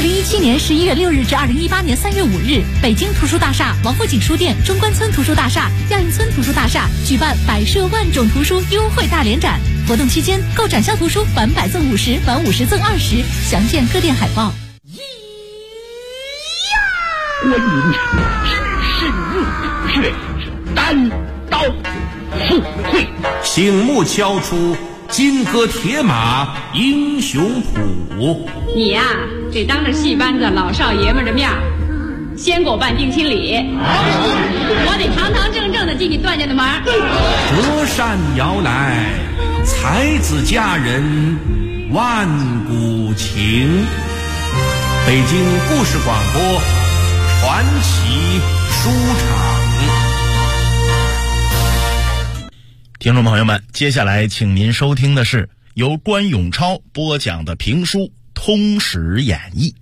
2017年11月6日至2018年3月5日，北京图书大厦、王府井书店、中关村图书大厦、亚运村图书大厦举办百设万种图书优惠大联展。活动期间，购展销图书返100赠50，返50赠20，详见各店海报。 观音只是入血，单刀赴会， 醒目敲出金戈铁马英雄谱。 你呀，得当着戏班子老少爷们的面先给我办定亲礼，我得堂堂正正的进你段家的门。 折扇摇来，才子佳人万古情。北京故事广播传奇书场。 听众朋友们，接下来请您收听的是由关永超播讲的评书《通史演义》。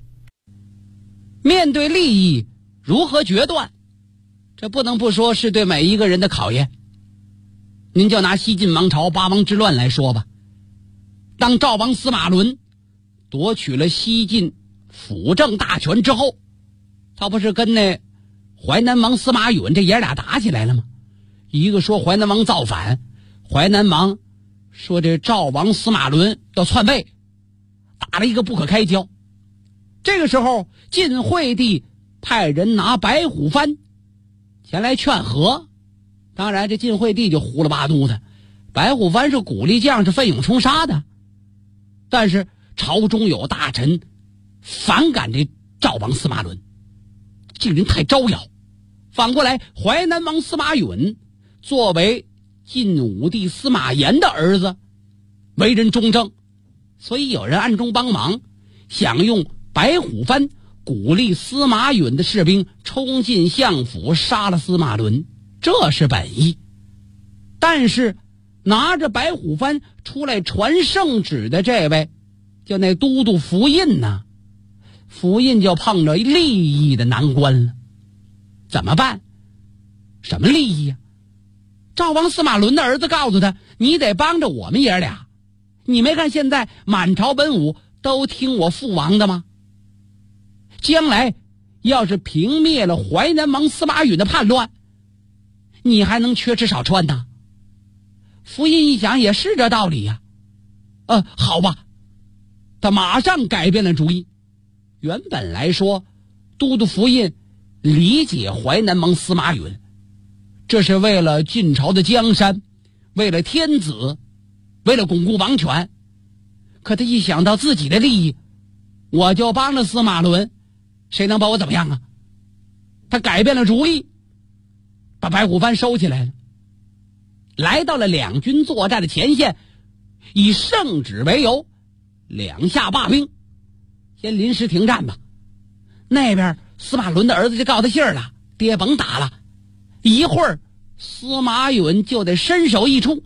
面对利益如何决断，这不能不说是对每一个人的考验。您就拿西晋王朝八王之乱来说吧，当赵王司马伦夺取了西晋辅政大权之后，他不是跟那淮南王司马允这爷俩打起来了吗？一个说淮南王造反，淮南王说这赵王司马伦要篡位，打了一个不可开交。这个时候晋惠帝派人拿白虎幡前来劝和，当然这晋惠帝就胡了八嘟的，白虎幡是鼓励将士奋勇冲杀的，但是朝中有大臣反感这赵王司马伦，这个人太招摇。反过来淮南王司马允作为晋武帝司马炎的儿子，为人忠正，所以有人暗中帮忙，想用白虎幡鼓励司马允的士兵冲进相府杀了司马伦，这是本意。但是拿着白虎幡出来传圣旨的这位就那都督符印呢，符印就碰着利益的难关了。怎么办？什么利益呀？赵王司马伦的儿子告诉他，你得帮着我们爷俩，你没看现在满朝文武都听我父王的吗？将来要是平灭了淮南王司马允的叛乱，你还能缺吃少穿呢？符印一想也是这道理呀。好吧，他马上改变了主意。原本来说都督符印理解淮南王司马允，这是为了晋朝的江山，为了天子，为了巩固王权。可他一想到自己的利益，我就帮着司马伦，谁能把我怎么样啊？他改变了主意，把白虎幡收起来了，来到了两军作战的前线，以圣旨为由，两下罢兵，先临时停战吧。那边司马伦的儿子就告他信儿了，爹甭打了，一会儿司马允就得身首异处。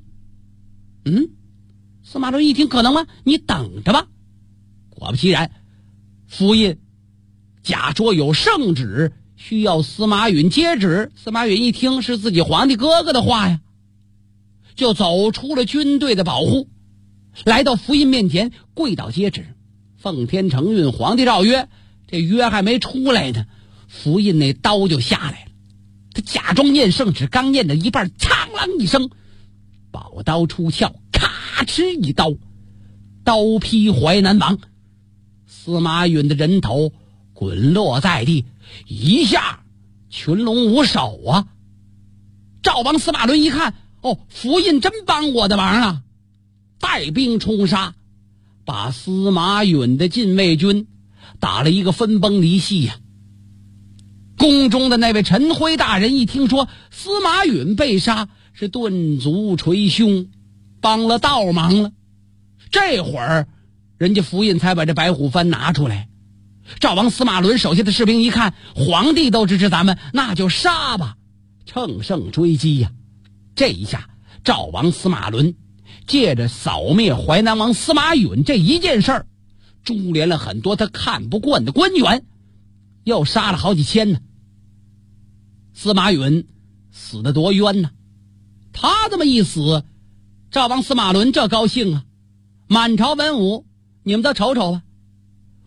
司马伦一听，可能吗？你等着吧。果不其然，符印假说有圣旨需要司马允接旨，司马允一听是自己皇帝哥哥的话呀，就走出了军队的保护，来到符印面前跪倒接旨。奉天承运，皇帝诏曰，这约还没出来呢，符印那刀就下来了。他假装念圣旨，刚念到一半，苍啷一声，宝刀出鞘，咔哧一刀，刀劈淮南王。司马允的人头滚落在地，一下群龙无首啊！赵王司马伦一看，符印真帮我的忙啊，带兵冲杀，把司马允的禁卫军打了一个分崩离析呀。宫中的那位陈辉大人一听说司马允被杀，是顿足捶胸，帮了倒忙了。这会儿人家符印才把这白虎幡拿出来。赵王司马伦手下的士兵一看，皇帝都支持咱们，那就杀吧，乘胜追击呀。这一下赵王司马伦借着扫灭淮南王司马允这一件事儿，株连了很多他看不惯的官员，又杀了好几千呢。司马允死得多冤呢，他这么一死，赵王司马伦这高兴啊，满朝文武你们都瞅瞅吧，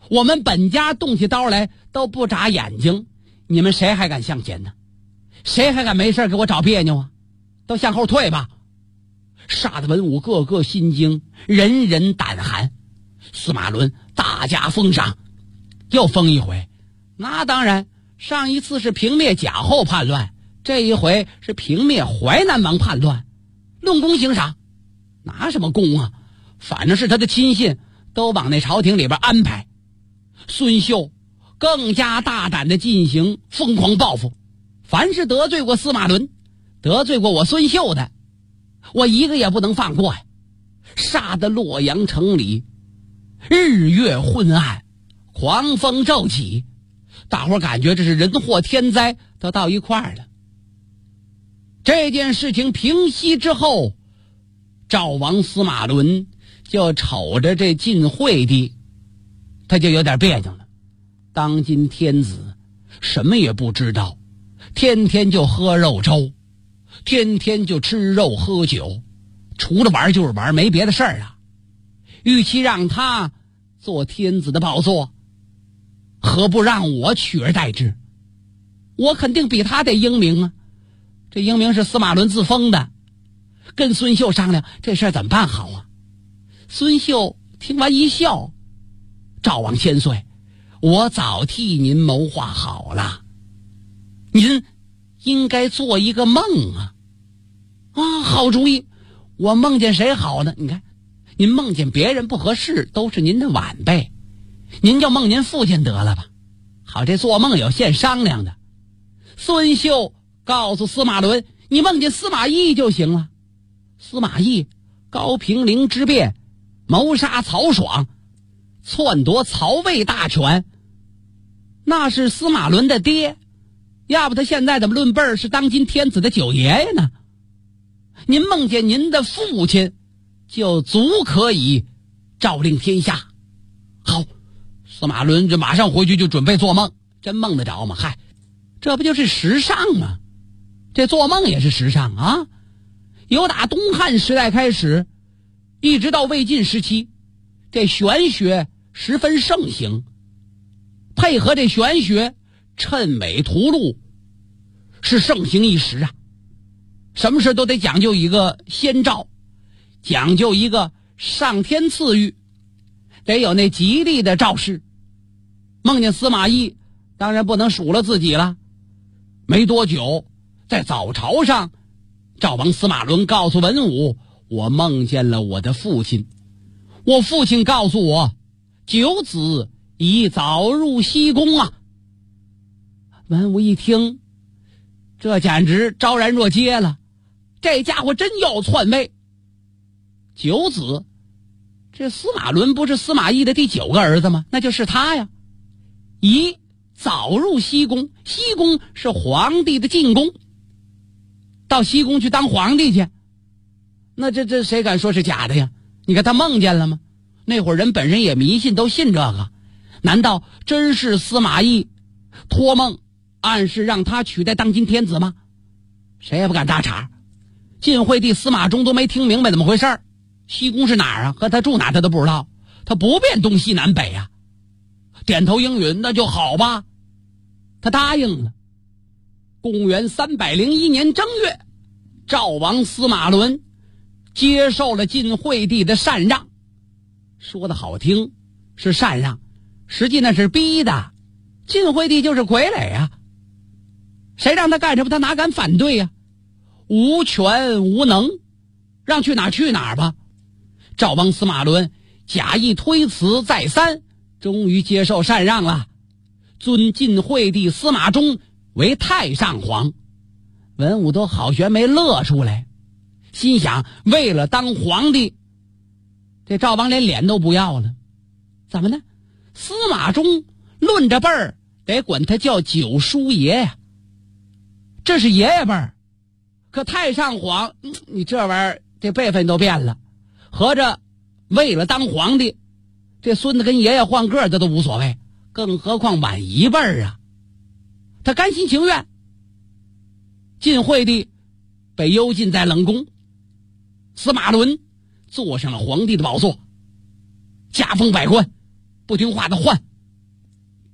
我们本家动起刀来都不眨眼睛，你们谁还敢向前呢？谁还敢没事给我找别扭啊？都向后退吧！杀得文武个个心惊，人人胆寒。司马伦大加封赏，又封一回。那当然，上一次是平灭贾后叛乱，这一回是平灭淮南王叛乱，论功行赏。拿什么功啊？反正是他的亲信都往那朝廷里边安排。孙秀更加大胆地进行疯狂报复，凡是得罪过司马伦、得罪过我孙秀的，我一个也不能放过呀！杀得洛阳城里日月昏暗，狂风骤起，大伙感觉这是人祸天灾都到一块儿了。这件事情平息之后，赵王司马伦就瞅着这晋惠帝，他就有点别扭了。当今天子什么也不知道，天天就喝肉粥，天天就吃肉喝酒，除了玩就是玩，没别的事儿啊。与其让他做天子的宝座，何不让我取而代之？我肯定比他得英明啊！这英明是司马伦自封的。跟孙秀商量这事儿怎么办好啊？孙秀听完一笑：“赵王千岁，我早替您谋划好了，您应该做一个梦啊！啊，好主意！我梦见谁好呢？你看，您梦见别人不合适，都是您的晚辈，您就梦您父亲得了吧。好，这做梦有现商量的。孙秀告诉司马伦，你梦见司马懿就行了。司马懿高平陵之变，谋杀曹爽，篡夺曹魏大权，那是司马伦的爹，要不他现在怎么论辈儿是当今天子的九爷爷呢？您梦见您的父亲就足可以诏令天下。好，司马伦就马上回去就准备做梦。真梦得着吗？嗨，这不就是时尚吗？这做梦也是时尚啊！由打东汉时代开始，一直到魏晋时期，这玄学十分盛行。配合这玄学，谶纬图录是盛行一时啊。什么事都得讲究一个先兆，讲究一个上天赐予，得有那吉利的兆式。梦见司马懿，当然不能数落自己了。没多久，在早朝上，赵王司马伦告诉文武，我梦见了我的父亲，我父亲告诉我，九子已早入西宫啊。文武一听，这简直昭然若揭了，这家伙真要篡位。九子，这司马伦不是司马懿的第9个儿子吗？那就是他呀。已早入西宫，西宫是皇帝的进宫，到西宫去当皇帝去，那这谁敢说是假的呀？你看他梦见了吗？那会儿人本身也迷信，都信这个。难道真是司马懿托梦暗示让他取代当今天子吗？谁也不敢搭茬。晋惠帝司马衷都没听明白怎么回事，西宫是哪儿啊？和他住哪他都不知道，他不辨东西南北啊。点头应允，那就好吧，他答应了。公元301年正月，赵王司马伦接受了晋惠帝的禅让。说的好听是禅让，实际那是逼的。晋惠帝就是傀儡啊，谁让他干什么他哪敢反对呀？无权无能，让去哪儿去哪儿吧。赵王司马伦假意推辞再三，终于接受禅让了，尊晋惠帝司马衷为太上皇。文武都好悬没乐出来，心想为了当皇帝，这赵王连脸都不要了。怎么呢？司马衷论着辈儿得管他叫九叔爷呀，这是爷爷辈儿。可太上皇，你这玩意儿这辈分都变了，合着为了当皇帝，这孙子跟爷爷换个的都无所谓，更何况晚一辈儿啊。他甘心情愿。晋惠帝被幽禁在冷宫，司马伦坐上了皇帝的宝座，加封百官，不听话的换，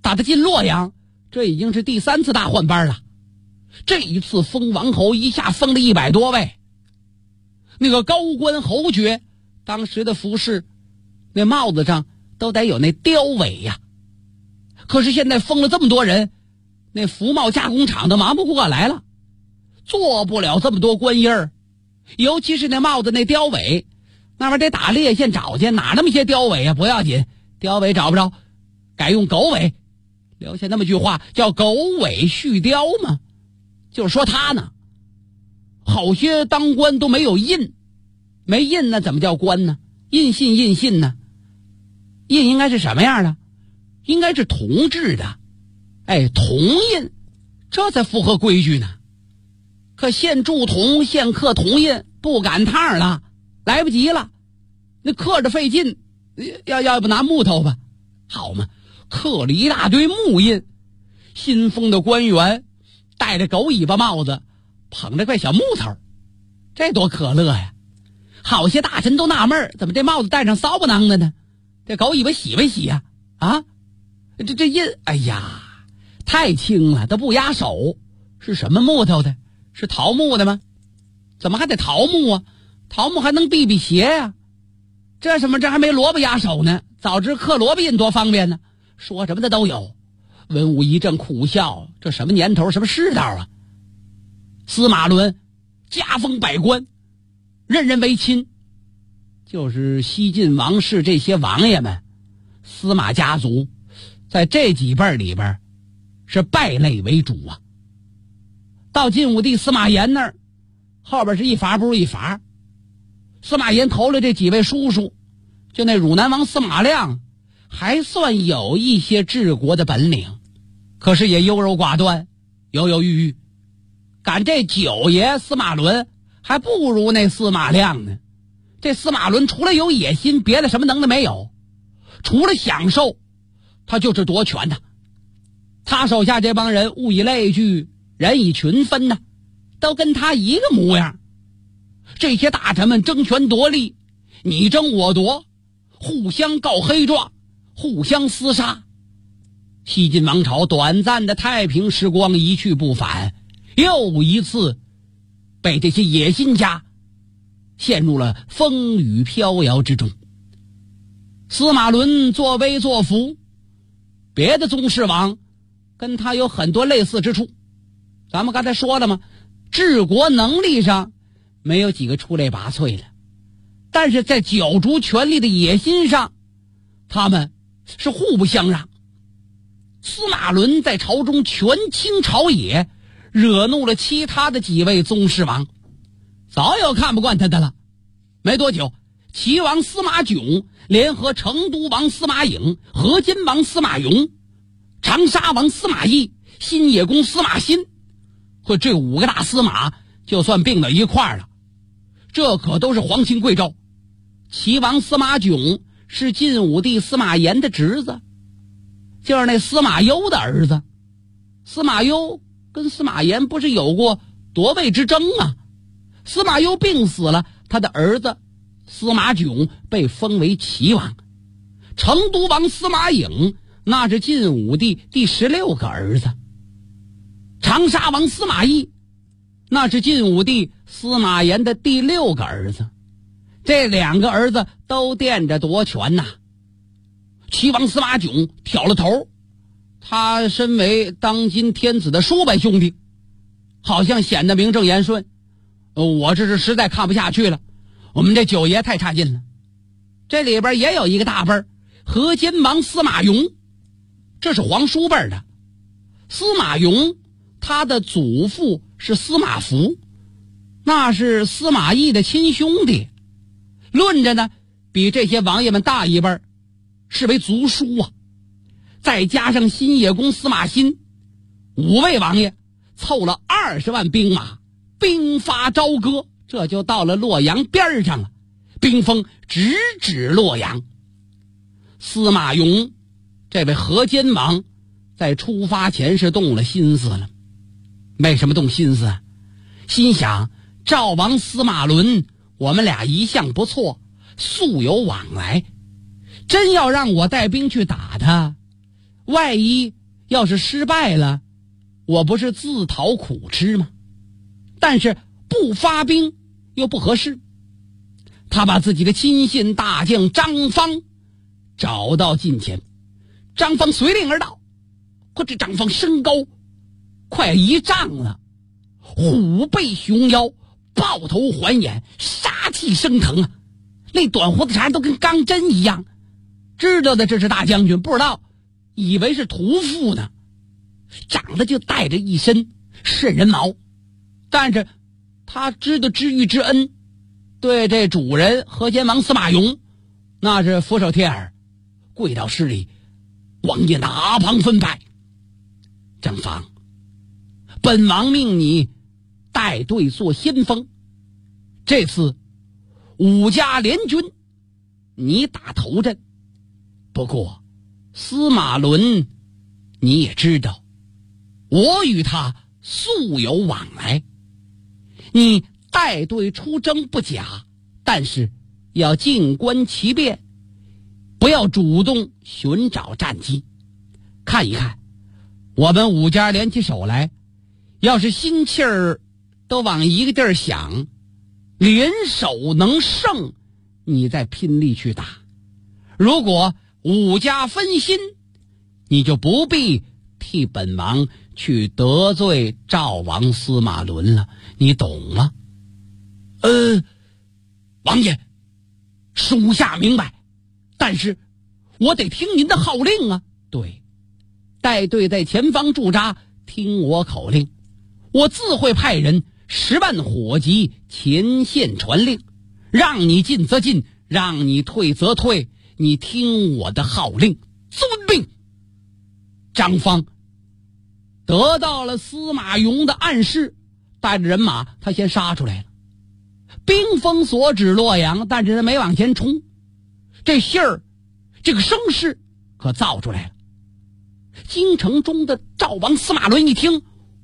打得进洛阳，这已经是第3次大换班了。这一次封王侯，一下封了100多位，那个高官侯爵当时的服饰，那帽子上都得有那雕尾呀。可是现在封了这么多人，那服帽加工厂都忙不过来了，做不了这么多官印儿，尤其是那帽子那雕尾，那玩意儿得打猎线找去，哪那么些雕尾啊？不要紧，雕尾找不着，改用狗尾，留下那么句话叫狗尾续貂嘛，就是说他呢，好些当官都没有印，没印那怎么叫官呢？印信呢？印应该是什么样的？应该是铜制的，铜印，这才符合规矩呢。可现铸铜现刻铜印不赶趟了，来不及了，那刻着费劲，要不拿木头吧，好嘛，刻了一大堆木印。新封的官员戴着狗尾巴帽子，捧着块小木头，这多可乐呀！好些大臣都纳闷，怎么这帽子戴上骚不囔的呢？这狗尾巴洗没洗呀？这印，哎呀，太轻了，都不压手。是什么木头的？是桃木的吗？怎么还得桃木啊？桃木还能避邪呀？这还没萝卜压手呢，早知刻萝卜印多方便呢。说什么的都有。文武一阵苦笑，这什么年头，什么世道啊？司马伦加封百官，任人为亲，就是西晋王室这些王爷们，司马家族在这几辈里边是败类为主啊。到晋武帝司马炎那儿，后边是一伐不如一伐。司马炎投了这几位叔叔，就那汝南王司马亮还算有一些治国的本领，可是也优柔寡断，犹犹豫豫。赶这九爷司马伦还不如那司马亮呢。这司马伦除了有野心，别的什么能耐没有，除了享受，他就是夺权的。他手下这帮人物以类聚，人以群分呢，都跟他一个模样。这些大臣们争权夺利，你争我夺，互相告黑状，互相厮杀。西晋王朝短暂的太平时光一去不返，又一次被这些野心家陷入了风雨飘摇之中。司马伦作威作福，别的宗室王跟他有很多类似之处。咱们刚才说了嘛，治国能力上没有几个出类拔萃的，但是在角逐权力的野心上，他们是互不相让。司马伦在朝中权倾朝野，惹怒了其他的几位宗室王，早有看不惯他的了。没多久，齐王司马囧联合成都王司马颖、河间王司马颙、长沙王司马懿、新野公司马欣，和这5个大司马就算并到一块儿了。这可都是皇亲贵胄。齐王司马囧是晋武帝司马炎的侄子，就是那司马攸的儿子。司马攸跟司马炎不是有过夺位之争啊？司马攸病死了，他的儿子司马囧被封为齐王。成都王司马颖那是晋武帝第16个儿子。长沙王司马懿那是晋武帝司马炎的第6个儿子。这2个儿子都惦着夺权呐。齐王司马囧挑了头，他身为当今天子的叔伯兄弟，好像显得名正言顺。我这是实在看不下去了，我们这九爷太差劲了。这里边也有一个大辈儿，河间王司马颙，这是皇叔辈的。司马颙他的祖父是司马孚，那是司马懿的亲兄弟，论着呢比这些王爷们大一辈，是为族叔啊。再加上新野公司马欣，5位王爷凑了20万兵马，兵发朝歌，这就到了洛阳边上了。兵锋直指洛阳。司马颙这位河间王在出发前是动了心思了。为什么动心思啊？心想赵王司马伦我们俩一向不错，素有往来，真要让我带兵去打他， 万一要是失败了，我不是自讨苦吃吗？但是不发兵又不合适，他把自己的亲信大将张方找到近前。张方随令而到，可这张方身高快1丈了，虎背熊腰，豹头环眼，杀气升腾啊！那短胡子茬都跟钢针一样。知道的这是大将军，不知道以为是屠夫呢。长得就带着一身瘆人毛，但是他知道知遇之恩，对这主人河间王司马雍那是俯首帖耳，跪到施礼，王爷哪旁分派？张方，本王命你带队做先锋，这次5家联军你打头阵。不过司马伦你也知道，我与他素有往来，你带队出征不假，但是要静观其变，不要主动寻找战机。看一看我们5家联起手来，要是心气儿都往一个地儿想，联手能胜，你再拼力去打。如果5家分心，你就不必替本王去得罪赵王司马伦了，你懂吗？王爷，属下明白，但是我得听您的号令啊。对，带队在前方驻扎，听我口令，我自会派人10万火急前线传令，让你进则进，让你退则退，你听我的号令，遵命。张方得到了司马雍的暗示，带着人马他先杀出来了。兵锋所指洛阳，但是他没往前冲，这信儿这个声势可造出来了。京城中的赵王司马伦一听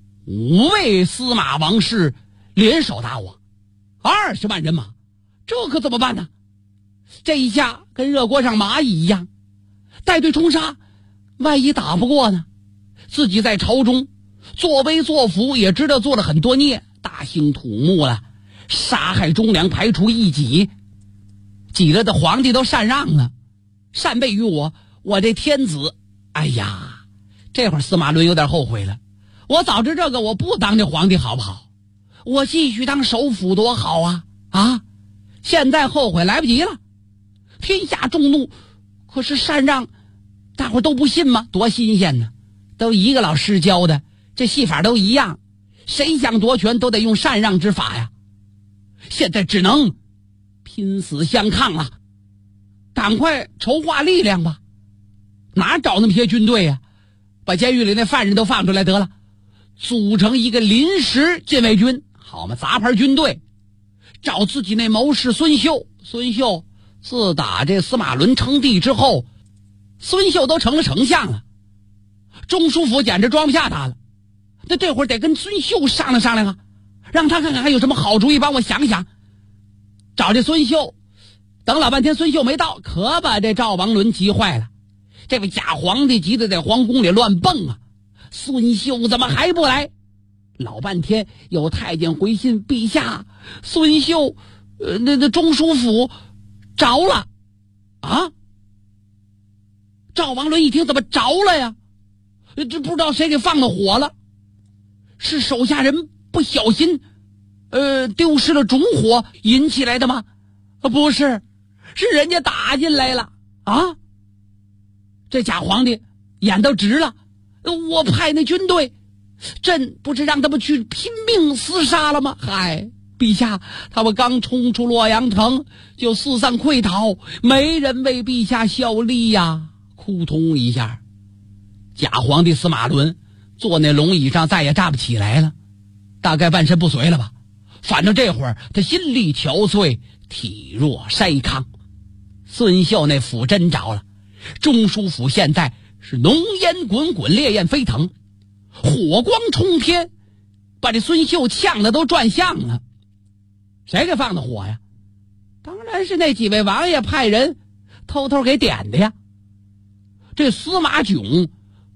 ，5位司马王氏联手打我，20万人马，这可怎么办呢？这一下跟热锅上蚂蚁一样，带队冲杀，万一打不过呢？自己在朝中作威作福，也知道做了很多孽，大兴土木了，杀害忠良，排除异己，挤了的皇帝都禅让了，禅位于我，我这天子。哎呀，这会儿司马伦有点后悔了，我早知这个我不当这皇帝好不好？我继续当首辅多好啊！现在后悔来不及了。天下众怒，可是禅让大伙都不信吗？多新鲜呢，都一个老师教的，这戏法都一样，谁想夺权都得用禅让之法呀。现在只能拼死相抗了，赶快筹划力量吧。哪找那么些军队呀？把监狱里那犯人都放出来得了，组成一个临时禁卫军，好嘛，杂牌军队。找自己那谋士孙秀，自打这司马伦称帝之后，孙秀都成了丞相了，中书府简直装不下他了。那这会儿得跟孙秀商量商量啊，让他看看还有什么好主意，帮我想想。找这孙秀，等老半天孙秀没到，可把这赵王伦急坏了。这位假皇帝急得在皇宫里乱蹦啊，孙秀怎么还不来？老半天有太监回信，陛下，孙秀那中书府着了啊！赵王伦一听，怎么着了呀？这不知道谁给放的火了，是手下人不小心丢失了种火引起来的吗？不是，是人家打进来了啊！这假皇帝眼都直了，我派那军队，朕不是让他们去拼命厮杀了吗？嗨，陛下，他们刚冲出洛阳城就四散溃逃，没人为陛下效力呀！扑通一下，假皇帝司马伦坐那龙椅上再也站不起来了，大概半身不遂了吧。反正这会儿他心力憔悴，体弱筛糠。孙秀那府真着了，中书府现在是浓烟滚滚，烈焰飞腾，火光冲天，把这孙秀呛得都转向了。谁给放的火呀？当然是那几位王爷派人偷偷给点的呀。这司马囧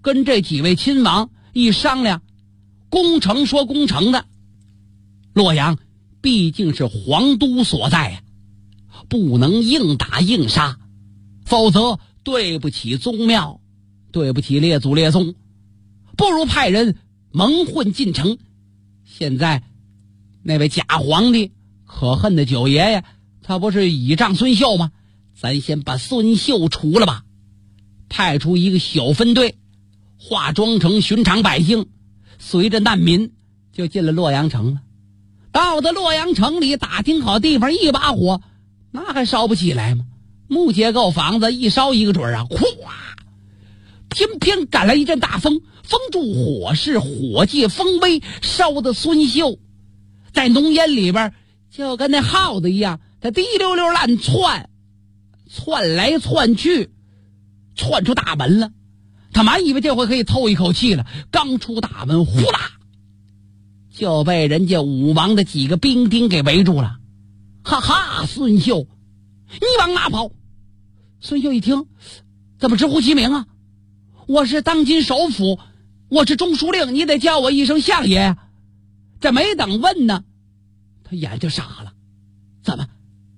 跟这几位亲王一商量，攻城说攻城的，洛阳毕竟是皇都所在呀，不能硬打硬杀，否则对不起宗庙，对不起列祖列宗，不如派人蒙混进城。现在那位假皇帝可恨的九爷爷，他不是倚仗孙秀吗？咱先把孙秀除了吧，派出一个小分队，化妆成寻常百姓，随着难民就进了洛阳城了。到了洛阳城里，打听好地方，一把火那还烧不起来吗？木结构房子一烧一个准啊！哗，偏偏赶来一阵大风，风助火势，火借风威，烧得孙秀在浓烟里边就跟那耗子一样，他滴溜溜乱窜来窜去，窜出大门了。他满以为这回可以透一口气了，刚出大门，呼啦就被人家武王的几个兵丁给围住了。哈哈，孙秀，你往哪跑？孙秀一听，怎么直呼其名啊？我是当今首辅，我是中书令，你得叫我一声相爷啊。这没等问呢，他眼就傻了。怎么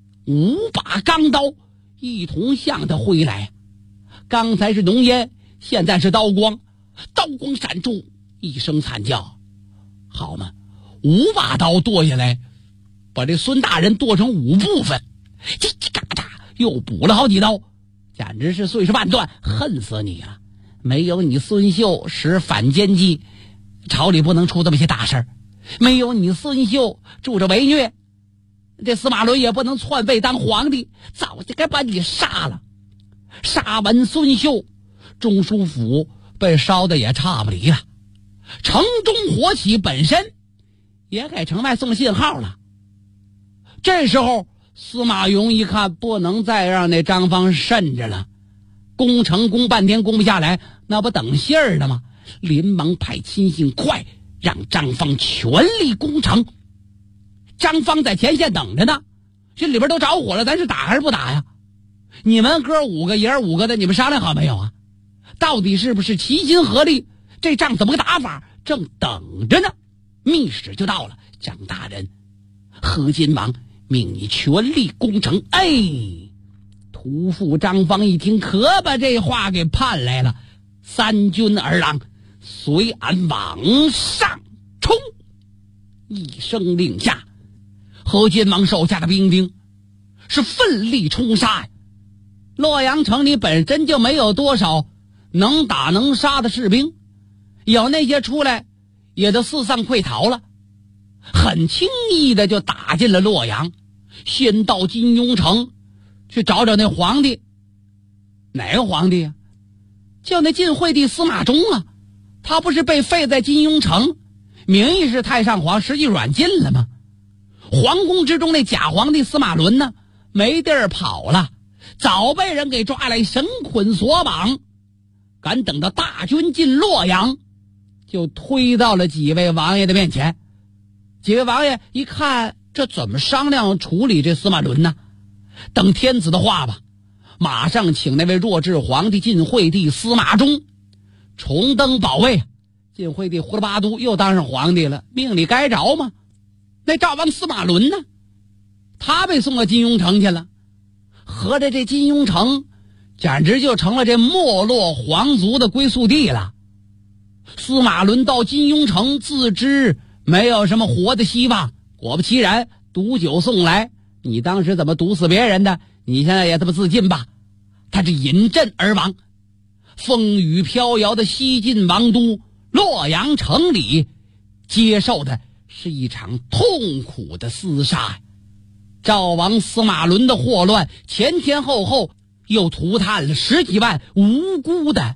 5把钢刀一同向他挥来？刚才是浓烟，现在是刀光，刀光闪出，一声惨叫。好嘛，5把刀剁下来，把这孙大人剁成5部分，叽叽嘎嘎又补了好几刀，简直是碎尸万段，恨死你了！没有你孙秀使反间计，朝里不能出这么些大事儿；没有你孙秀助着为虐，这司马伦也不能篡位当皇帝，早就该把你杀了。杀完孙秀，中书府被烧的也差不离了，城中火起，本身也给城外送信号了。这时候司马雍一看，不能再让那张方慎着了，攻城攻半天攻不下来，那不等信儿的吗？连忙派亲信快让张方全力攻城。张方在前线等着呢，这里边都着火了，咱是打还是不打呀？你们哥5个爷儿5个的，你们商量好没有啊？到底是不是齐心合力？这仗怎么个打法？正等着呢，密使就到了。张大人，何金王命你全力攻城。哎，屠父张方一听，可把这话给盼来了。3军儿郎，随俺往上冲！一声令下，何金王手下的兵丁是奋力冲杀呀。洛阳城里本身就没有多少能打能杀的士兵，有那些出来也都四散溃逃了，很轻易的就打进了洛阳。先到金庸城去找找那皇帝。哪个皇帝啊？叫那晋惠帝司马衷啊。他不是被废在金庸城，名义是太上皇，实际软禁了吗？皇宫之中那假皇帝司马伦呢，没地儿跑了，早被人给抓来绳捆索绑。赶等到大军进洛阳，就推到了几位王爷的面前。几位王爷一看，这怎么商量处理这司马伦呢？等天子的话吧，马上请那位弱智皇帝晋惠帝司马衷重登宝位。晋惠帝呼了巴都又当上皇帝了，命里该着吗？那赵王司马伦呢？他被送到金庸城去了。合着这金庸城简直就成了这没落皇族的归宿地了。司马伦到金庸城自知没有什么活的希望，果不其然，毒酒送来。你当时怎么毒死别人的？你现在也这么自尽吧。他是饮鸩而亡。风雨飘摇的西晋王都洛阳城里，接受的是一场痛苦的厮杀。赵王司马伦的祸乱，前前后后又涂炭了10几万无辜的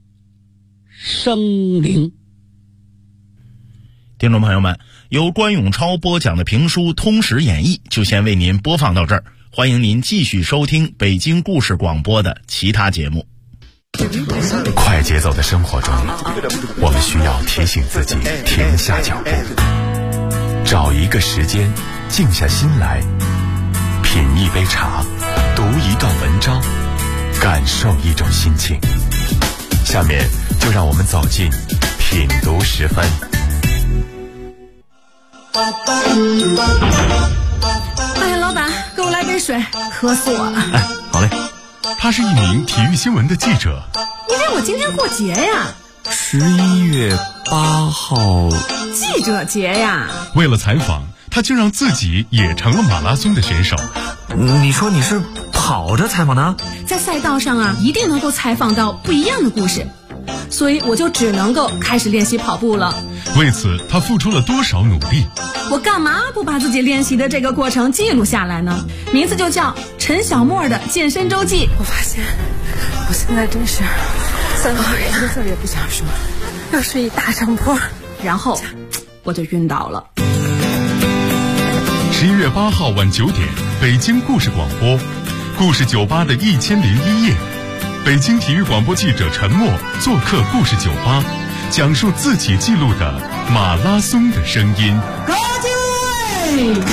生灵。 听众朋友们，由关永超播讲的评书《通史演义》就先为您播放到这儿，欢迎您继续收听北京故事广播的其他节目。 快节奏的生活中，我们需要提醒自己停下脚步，找一个时间静下心来，品一杯茶，读一段文章，感受一种心情。下面就让我们走进品读时分。 哎，老板，给我来杯水，渴死我了。 哎，好嘞。他是一名体育新闻的记者。 因为我今天过节呀。 11月8号， 记者节呀。 为了采访，他竟让自己也成了马拉松的选手。 你说你是跑着采访的？ 在赛道上啊，一定能够采访到不一样的故事，所以我就只能够开始练习跑步了。 为此，他付出了多少努力？ 我干嘛不把自己练习的这个过程记录下来呢？名字就叫陈小沫的健身周记。 我发现我现在真是3个一个字也不想说，要睡一大上坡， 然后我就晕倒了。 11月8号晚9点，北京故事广播，故事酒吧的1001夜，北京体育广播记者陈默做客故事酒吧，讲述自己记录的马拉松的声音。 高进位！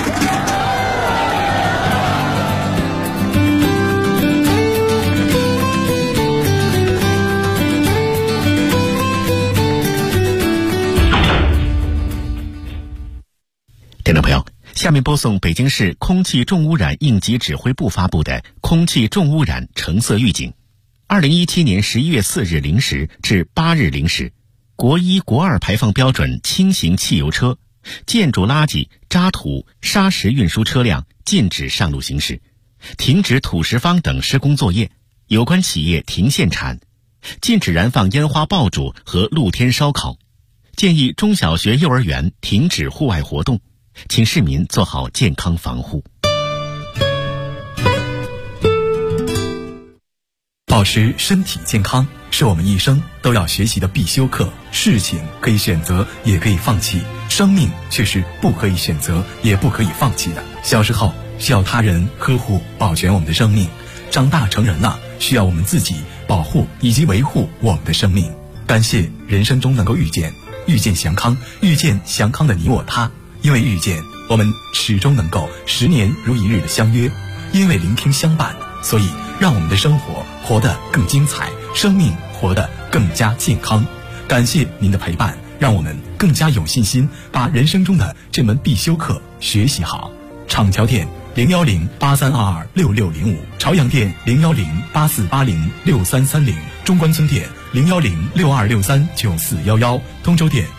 听众朋友，下面播送北京市空气重污染应急指挥部发布的空气重污染橙色预警。2017年11月4日0时至8日0时，国1、国2排放标准轻型汽油车、建筑垃圾、渣土、砂石运输车辆禁止上路行驶，停止土石方等施工作业，有关企业停限产，禁止燃放烟花爆竹和露天烧烤，建议中小学、幼儿园停止户外活动，请市民做好健康防护。 保持身体健康是我们一生都要学习的必修课。事情可以选择，也可以放弃，生命却是不可以选择，也不可以放弃的。小时候需要他人呵护保全我们的生命，长大成人了，需要我们自己保护以及维护我们的生命。感谢人生中能够遇见祥康，遇见祥康的你我他。因为遇见，我们始终能够10年如一日的相约；因为聆听相伴，所以让我们的生活活得更精彩，生命活得更加健康。感谢您的陪伴，让我们更加有信心把人生中的这门必修课学习好。厂桥店01083226605，朝阳店01084806330，中关村店01062639411，通州店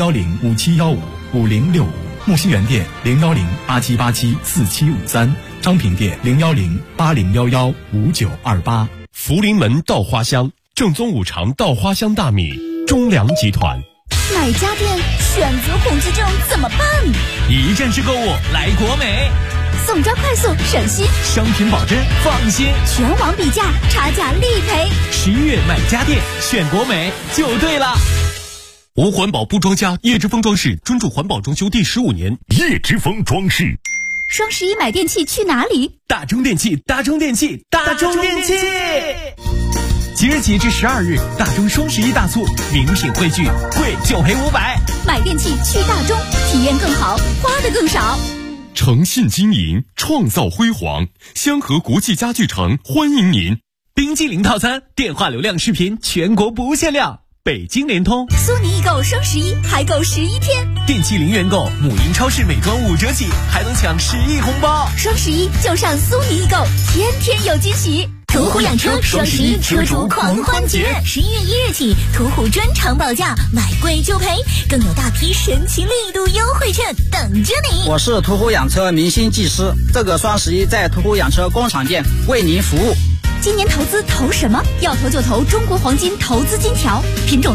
01057155065，木樨园店01087874753，昌平店01080115928。 福临门稻花香，正宗五常稻花香大米，中粮集团。 买家电选择恐惧症怎么办？ 一站式购物来国美， 送抓快速省心， 商品保真放心， 全网比价，差价立赔。 11月买家电选国美就对了。 无环保不装家，叶之峰装饰专注环保装修第15年。 叶之峰装饰。 双11买电器去哪里？ 大中电器，大中电器，大中电器。即日起至12日，大中双11大促，名品汇聚，贵就赔500。 买电器去大中，体验更好，花的更少。 诚信经营，创造辉煌，香河国际家具城欢迎您。 冰激凌套餐，电话流量视频全国不限量。北京联通， 苏宁易购双11还购11天， 电器零元购，母婴超市美妆5折起，还能抢10亿红包。 双11就上苏宁易购，天天有惊喜。途虎养车双11车主狂欢节，11月1日起，途虎专场保价，买贵就赔，更有大批神奇力度优惠券等着你。 我是途虎养车明星技师，这个双11在途虎养车工厂店为您服务。 今年投资投什么？要投就投中国黄金投资金条，品种